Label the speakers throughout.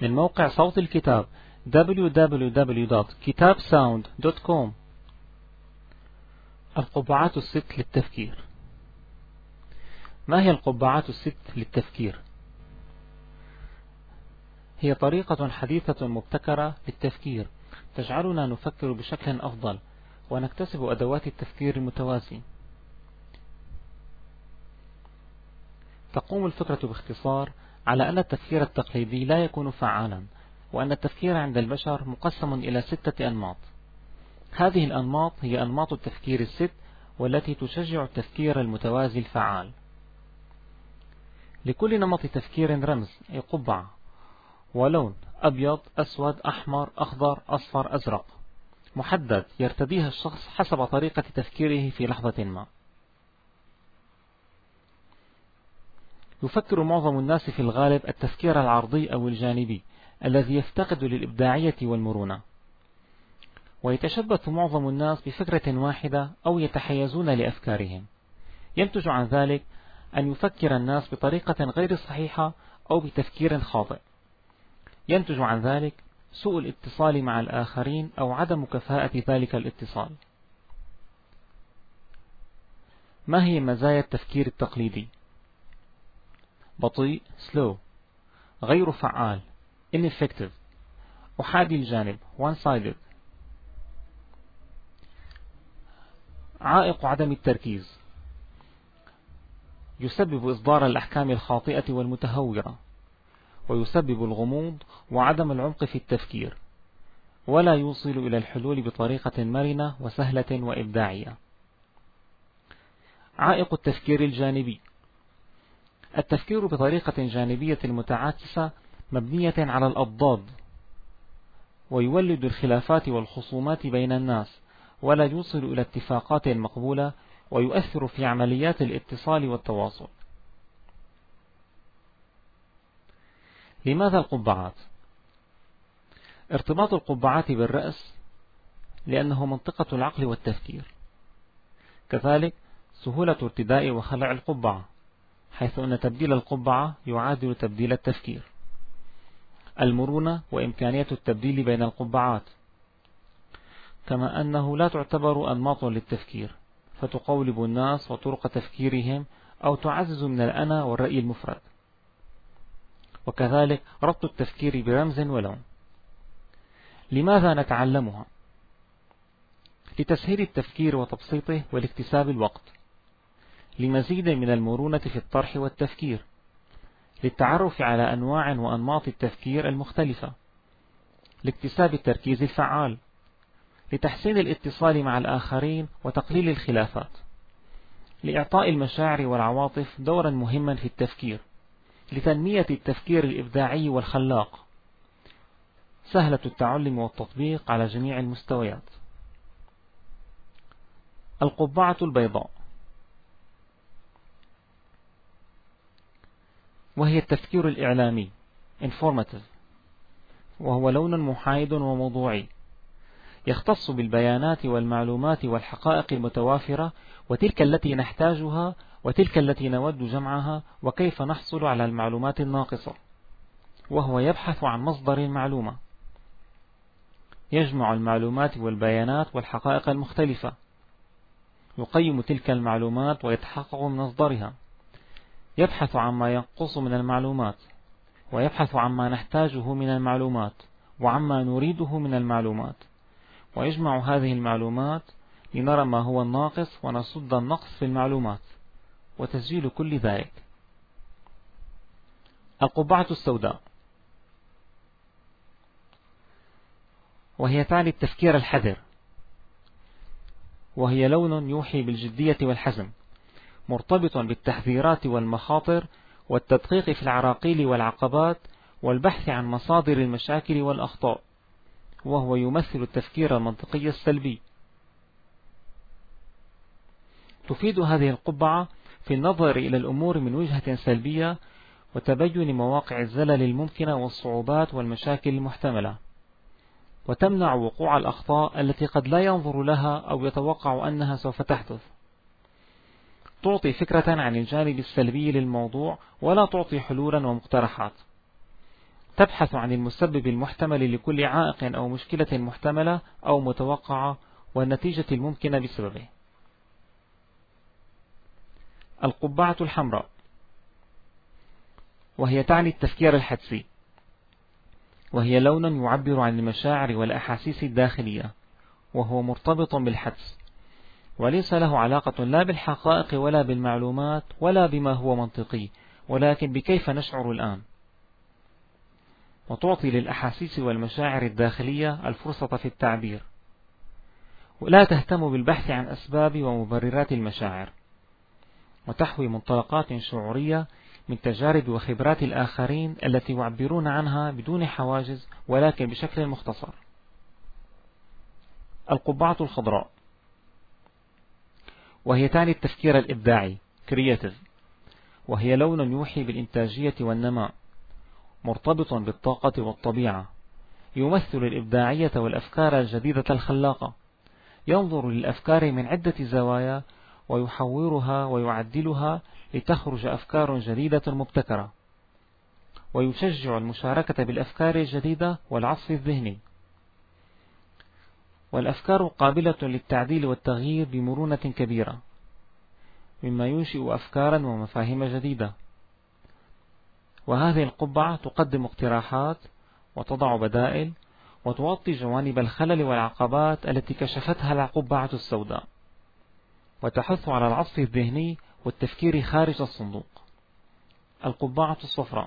Speaker 1: من موقع صوت الكتاب www.kitabsound.com. القبعات الست للتفكير. ما هي القبعات الست للتفكير؟ هي طريقة حديثة مبتكرة للتفكير تجعلنا نفكر بشكل أفضل ونكتسب أدوات التفكير المتوازي. تقوم الفكرة باختصار على أن التفكير التقليدي لا يكون فعالا، وأن التفكير عند البشر مقسم إلى 6 أنماط. هذه الأنماط هي أنماط التفكير الست، والتي تشجع التفكير المتوازي الفعال. لكل نمط تفكير رمز أي قبعة ولون: أبيض، أسود، أحمر، أخضر، أصفر، أزرق، محدد يرتديها الشخص حسب طريقة تفكيره في لحظة ما. يفكر معظم الناس في الغالب التفكير العرضي أو الجانبي الذي يفتقد للإبداعية والمرونة، ويتشبث معظم الناس بفكرة واحدة أو يتحيزون لأفكارهم. ينتج عن ذلك أن يفكر الناس بطريقة غير صحيحة أو بتفكير خاطئ. ينتج عن ذلك سوء الاتصال مع الآخرين أو عدم كفاءة ذلك الاتصال. ما هي مزايا التفكير التقليدي؟ بطيء slow، غير فعال ineffective، أحادي الجانب one-sided، عائق عدم التركيز، يسبب إصدار الأحكام الخاطئة والمتهورة، ويسبب الغموض وعدم العمق في التفكير، ولا يوصل إلى الحلول بطريقة مرنة وسهلة وإبداعية. عائق التفكير الجانبي: التفكير بطريقة جانبية متعاكسة مبنية على الأضداد، ويولد الخلافات والخصومات بين الناس، ولا يوصل إلى اتفاقات مقبولة، ويؤثر في عمليات الاتصال والتواصل. لماذا القبعات؟ ارتباط القبعات بالرأس لأنه منطقة العقل والتفكير. كذلك سهولة ارتداء وخلع القبعة، حيث أن تبديل القبعة يعادل تبديل التفكير. المرونة وإمكانية التبديل بين القبعات، كما أنه لا تعتبر أنماط للتفكير، فتقولب الناس وطرق تفكيرهم أو تعزز من الأنا والرأي المفرد. وكذلك ربط التفكير برمز ولون. لماذا نتعلمها؟ لتسهيل التفكير وتبسيطه ولاكتساب الوقت، لمزيد من المرونة في الطرح والتفكير، للتعرف على أنواع وأنماط التفكير المختلفة، لاكتساب التركيز الفعال، لتحسين الاتصال مع الآخرين وتقليل الخلافات، لإعطاء المشاعر والعواطف دورا مهما في التفكير، لتنمية التفكير الإبداعي والخلاق، سهلة التعلم والتطبيق على جميع المستويات. القبعة البيضاء، وهي التفكير الإعلامي informative، وهو لون محايد وموضوعي، يختص بالبيانات والمعلومات والحقائق المتوافرة، وتلك التي نحتاجها وتلك التي نود جمعها، وكيف نحصل على المعلومات الناقصة. وهو يبحث عن مصدر المعلومة، يجمع المعلومات والبيانات والحقائق المختلفة، يقيم تلك المعلومات ويتحقق من مصدرها، يبحث عما ينقص من المعلومات، ويبحث عما نحتاجه من المعلومات وعما نريده من المعلومات، ويجمع هذه المعلومات لنرى ما هو الناقص ونصد النقص في المعلومات، وتسجيل كل ذلك. القبعة السوداء، وهي تعني التفكير الحذر، وهي لون يوحي بالجدية والحزم، مرتبط بالتحذيرات والمخاطر والتدقيق في العراقيل والعقبات والبحث عن مصادر المشاكل والأخطاء، وهو يمثل التفكير المنطقي السلبي. تفيد هذه القبعة في النظر إلى الأمور من وجهة سلبية وتبين مواقع الزلل الممكنة والصعوبات والمشاكل المحتملة، وتمنع وقوع الأخطاء التي قد لا ينظر لها أو يتوقع أنها سوف تحدث. تعطي فكرة عن الجانب السلبي للموضوع ولا تعطي حلولا ومقترحات. تبحث عن المسبب المحتمل لكل عائق أو مشكلة محتملة أو متوقعة والنتيجة الممكنة بسببه. القبعة الحمراء، وهي تعني التفكير الحدسي، وهي لون يعبر عن المشاعر والأحاسيس الداخلية، وهو مرتبط بالحدس، وليس له علاقة لا بالحقائق ولا بالمعلومات ولا بما هو منطقي، ولكن بكيف نشعر الآن. وتعطي للأحاسيس والمشاعر الداخلية الفرصة في التعبير، ولا تهتم بالبحث عن أسباب ومبررات المشاعر، وتحوي منطلقات شعورية من تجارب وخبرات الآخرين التي يعبرون عنها بدون حواجز ولكن بشكل مختصر. القبعة الخضراء، وهي تعني التفكير الإبداعي creative، وهي لون يوحي بالإنتاجية والنماء، مرتبط بالطاقة والطبيعة، يمثل الإبداعية والأفكار الجديدة الخلاقة، ينظر للأفكار من عدة زوايا ويحورها ويعدلها لتخرج أفكار جديدة مبتكرة، ويشجع المشاركة بالأفكار الجديدة والعصف الذهني. والأفكار قابلة للتعديل والتغيير بمرونة كبيرة، مما ينشئ أفكارا ومفاهيم جديدة. وهذه القبعة تقدم اقتراحات وتضع بدائل وتغطي جوانب الخلل والعقبات التي كشفتها القبعة السوداء، وتحث على العصف الذهني والتفكير خارج الصندوق. القبعة الصفراء،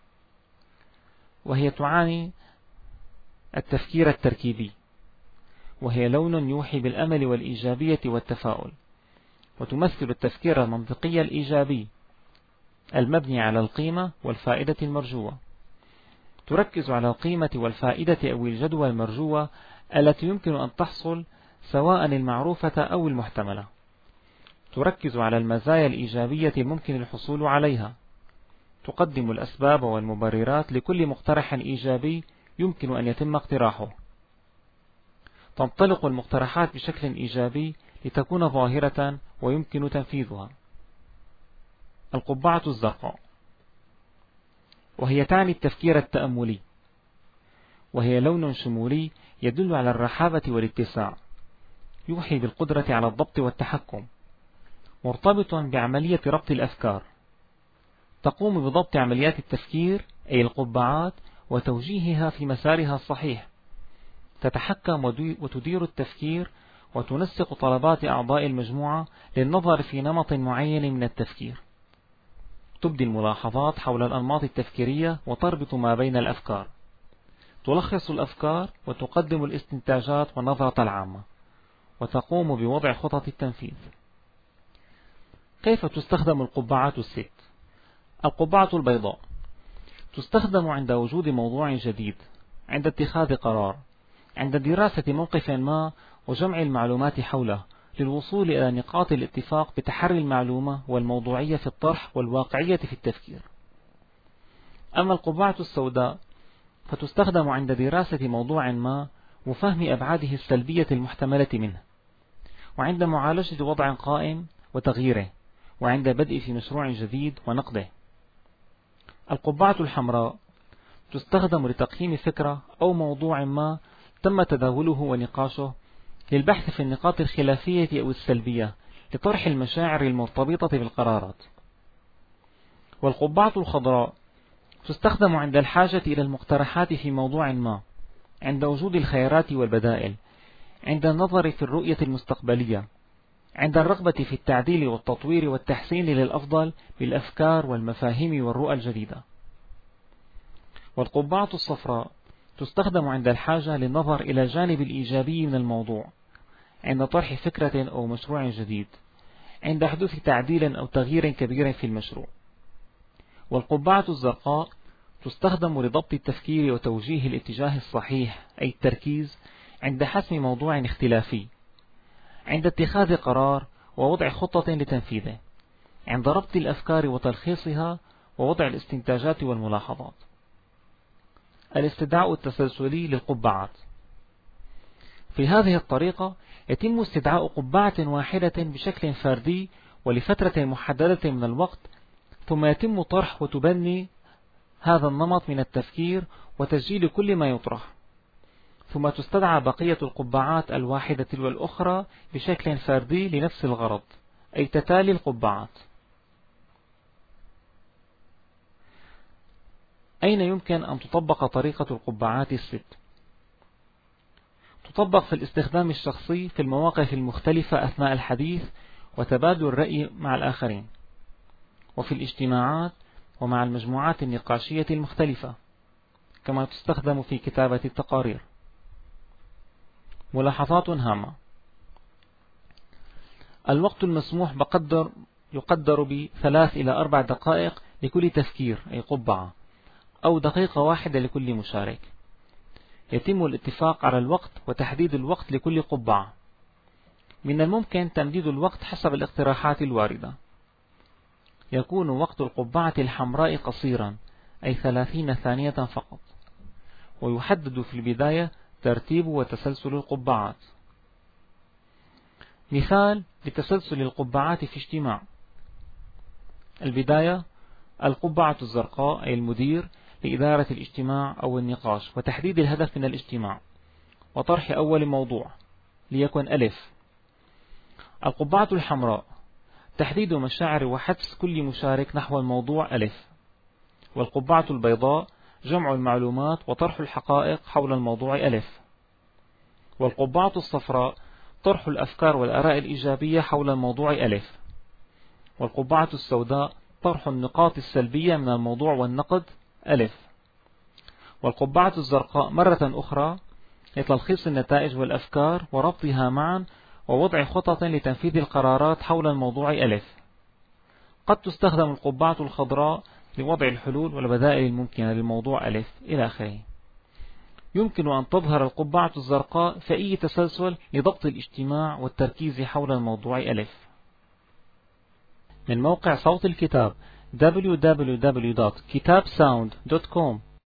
Speaker 1: وهي تعاني التفكير التركيبي، وهي لون يوحي بالأمل والإيجابية والتفاؤل، وتمثل التفكير المنطقي الإيجابي المبني على القيمة والفائدة المرجوة. تركز على القيمة والفائدة أو الجدوى المرجوة التي يمكن أن تحصل سواء المعروفة أو المحتملة. تركز على المزايا الإيجابية الممكن الحصول عليها. تقدم الأسباب والمبررات لكل مقترح إيجابي يمكن أن يتم اقتراحه. تنطلق المقترحات بشكل إيجابي لتكون ظاهرة ويمكن تنفيذها. القبعة الزرقاء، وهي تعني التفكير التأملي، وهي لون شمولي يدل على الرحابة والاتساع، يوحي بالقدرة على الضبط والتحكم، مرتبط بعملية ربط الأفكار. تقوم بضبط عمليات التفكير أي القبعات وتوجيهها في مسارها الصحيح. تتحكم وتدير التفكير وتنسق طلبات أعضاء المجموعة للنظر في نمط معين من التفكير. تبدي الملاحظات حول الأنماط التفكيرية وتربط ما بين الأفكار. تلخص الأفكار وتقدم الاستنتاجات والنظرة العامة، وتقوم بوضع خطط التنفيذ. كيف تستخدم القبعات الست؟ القبعة البيضاء تستخدم عند وجود موضوع جديد، عند اتخاذ قرار، عند دراسة موقف ما وجمع المعلومات حوله للوصول إلى نقاط الاتفاق بتحري المعلومة والموضوعية في الطرح والواقعية في التفكير. أما القبعة السوداء فتستخدم عند دراسة موضوع ما وفهم أبعاده السلبية المحتملة منه، وعند معالجة وضع قائم وتغييره، وعند بدء في مشروع جديد ونقده. القبعة الحمراء تستخدم لتقييم فكرة أو موضوع ما تم تداوله ونقاشه، للبحث في النقاط الخلافية أو السلبية، لطرح المشاعر المرتبطة بالقرارات. والقبعة الخضراء تستخدم عند الحاجة إلى المقترحات في موضوع ما، عند وجود الخيارات والبدائل، عند النظر في الرؤية المستقبلية، عند الرغبة في التعديل والتطوير والتحسين للأفضل بالأفكار والمفاهيم والرؤى الجديدة. والقبعة الصفراء تستخدم عند الحاجة للنظر إلى الجانب الإيجابي من الموضوع، عند طرح فكرة أو مشروع جديد، عند حدوث تعديل أو تغيير كبير في المشروع. والقبعة الزرقاء تستخدم لضبط التفكير وتوجيه الاتجاه الصحيح أي التركيز، عند حسم موضوع اختلافي، عند اتخاذ قرار ووضع خطة لتنفيذه، عند ربط الأفكار وتلخيصها ووضع الاستنتاجات والملاحظات. الاستدعاء التسلسلي للقبعات. في هذه الطريقة يتم استدعاء قبعة واحدة بشكل فردي ولفترة محددة من الوقت، ثم يتم طرح وتبني هذا النمط من التفكير وتسجيل كل ما يطرح، ثم تستدعى بقية القبعات الواحدة تلو الأخرى بشكل فردي لنفس الغرض، أي تتالي القبعات. أين يمكن أن تطبق طريقة القبعات الست؟ تطبق في الاستخدام الشخصي في المواقف المختلفة أثناء الحديث وتبادل الرأي مع الآخرين، وفي الاجتماعات ومع المجموعات النقاشية المختلفة، كما تستخدم في كتابة التقارير. ملاحظات هامة: الوقت المسموح يقدر ب3 إلى 4 دقائق لكل تفكير أي قبعة، أو دقيقة واحدة لكل مشارك. يتم الاتفاق على الوقت وتحديد الوقت لكل قبعة. من الممكن تمديد الوقت حسب الاقتراحات الواردة. يكون وقت القبعة الحمراء قصيرا، أي 30 ثانية فقط، ويحدد في البداية ترتيب وتسلسل القبعات. مثال لتسلسل القبعات في اجتماع: البداية القبعة الزرقاء أي المدير لإدارة الاجتماع أو النقاش وتحديد الهدف من الاجتماع وطرح أول موضوع ليكن ألف. القبعة الحمراء تحديد مشاعر وحث كل مشارك نحو الموضوع ألف. والقبعة البيضاء جمع المعلومات وطرح الحقائق حول الموضوع ألف. والقبعة الصفراء طرح الأفكار والآراء الإيجابية حول الموضوع ألف. والقبعة السوداء طرح النقاط السلبية من الموضوع والنقد ألف. والقبعة الزرقاء مرة أخرى لتلخيص النتائج والأفكار وربطها معا ووضع خطط لتنفيذ القرارات حول الموضوع ألف. قد تستخدم القبعة الخضراء لوضع الحلول والبدائل الممكنة للموضوع ألف إلى آخره. يمكن أن تظهر القبعة الزرقاء في أي تسلسل لضبط الاجتماع والتركيز حول الموضوع ألف. من موقع صوت الكتاب www.kitabsound.com